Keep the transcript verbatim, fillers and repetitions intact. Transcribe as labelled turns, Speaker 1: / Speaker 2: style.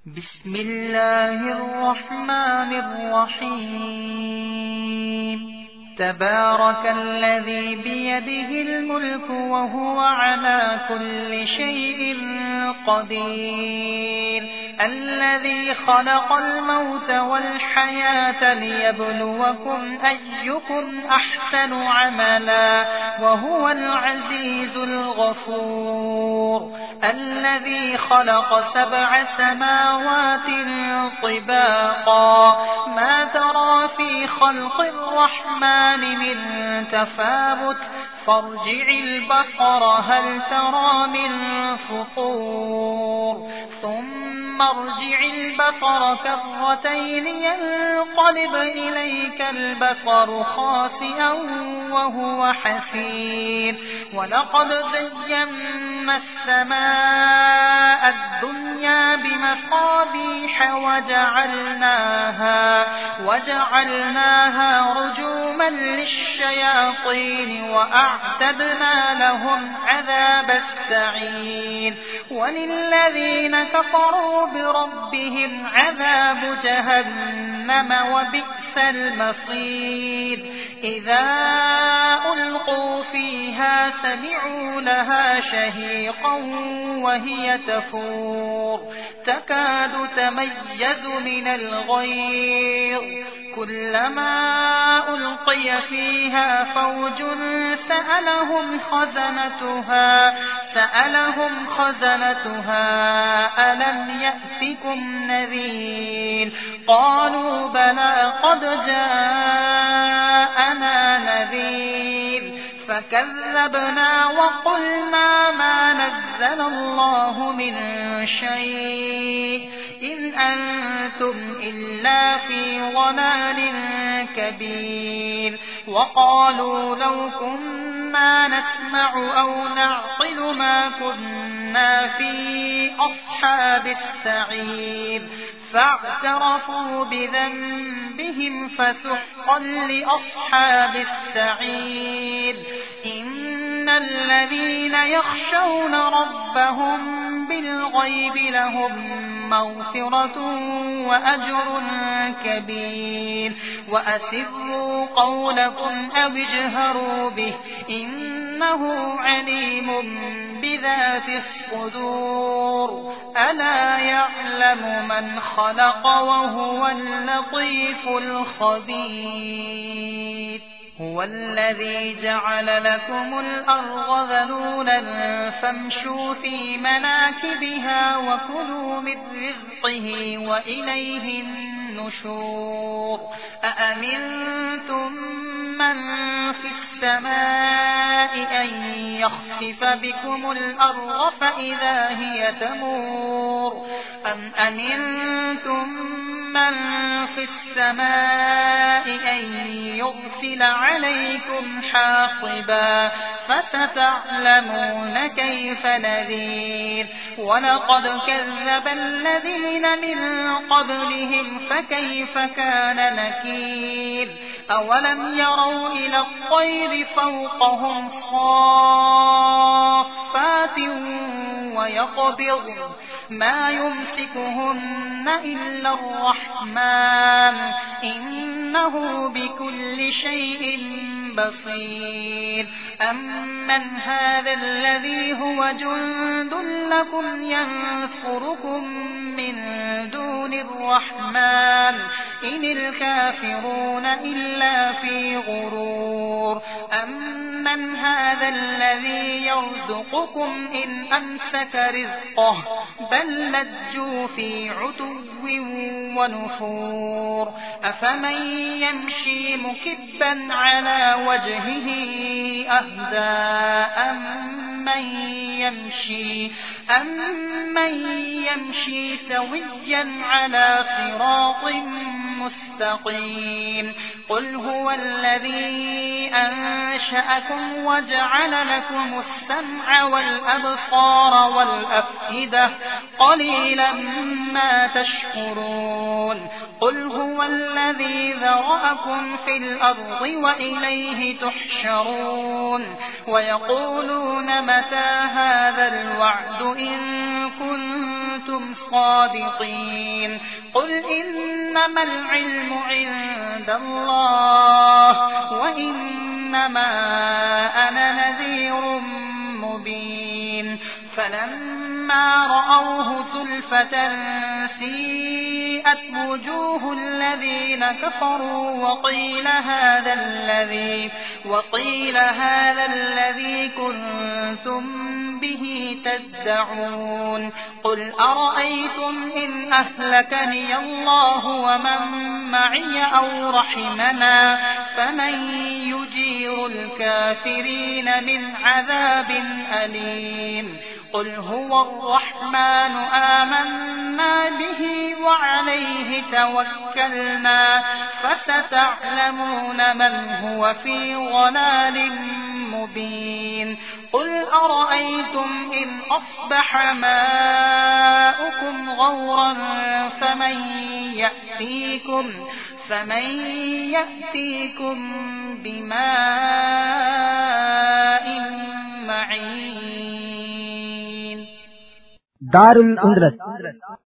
Speaker 1: بسم الله الرحمن الرحيم. تبارك الذي بيده الملك وهو على كل شيء قدير، الذي خلق الموت والحياة ليبلوكم أيكم أحسن عملا وهو العزيز الغفور، الذي خلق سبع سماوات طباقا ما ترى في خلق الرحمن من تفاوت فارجع البصر هل ترى من فطور ثم ارجع البصر كرتين ينقلب إليك البصر خاسئا وهو حسير، ولقد زينا السماء الدنيا بمصابيح وجعلناها, وجعلناها رجوما للشياطين وأعتدنا لهم عذاب السعير، وللذين كفروا بربهم عذاب جهنم وبئس المصير. إذا ألقوا فيها سمعوا لها شهيقا وهي تفور تكاد تميز من الغيظ، كلما ألقي فيها فوج سألهم خزنتها سألهم خزنتها ألم يأتكم نذير قالوا بلى قد جاءنا نذير فكذبنا وقلنا ما نزل الله من شيء إن أنتم إلا في ضلال كبير. وقالوا لو كنا نسمع أو نعقل ما كنا في أصحاب السعير، فاعترفوا بذنبهم فسحقا لأصحاب السعير. إن الذين يخشون ربهم بالغيب لهم مغفرة وأجر كبير. وأسروا قولكم أو اجهروا به إنه عليم بذات الصدور، ألا يعلم من خلق وهو اللطيف الخبير. هو الذي جعل لكم الأرض ذلولا فامشوا في مناكبها وكلوا من رزقه وإليه النشور. أأمنتم من في السماء أن يخسف بكم الأرض فإذا هي تمور أم أمنتم من في السماء أن يرسل عليكم حاصبا فستعلمون كيف نذير. ولقد كذب الذين من قبلهم فكيف كان نكير. أولم يروا إلى الطير فوقهم صافات ويقبض ما يمسكهن إلا الرحمن إنه بكل شيء بصير. أمن هذا الذي هو جند لكم ينصركم من دون الرحمن إن الكافرون إلا في غرور. أمن هذا الذي يرزقكم إن أمسك رزقه بل لجوا في عتو ونفور. أفمن يمشي مكبا على وجهه أهدى أمن يمشي أمن يمشي سويا على صراط مستقيم. قل هو الذي أنشأكم وجعل لكم السمع والأبصار والأفئدة قليلا ما تشكرون. قل هو الذي ذرأكم في الأرض وإليه تحشرون. ويقولون متى هذا الوعد إن كنتم كنتم صادقين قل إنما العلم عند الله وإنما أنا نذير مبين فلما رأوه زلفة سيئت وجوه الذين كفروا وقيل هذا الذي وقيل هذا الذي كنتم به تدعون قل أرأيتم إن أهلكني الله ومن معي أو رحمنا فمن يجير الكافرين من عذاب أليم قل هو الرحمن آمنا به وعليه توكلنا فستعلمون من هو في ضلال مبين قل أرأيتم إن أصبح ماؤكم غورا فمن يأتيكم فمن يأتيكم بماء معين
Speaker 2: دار الأندلس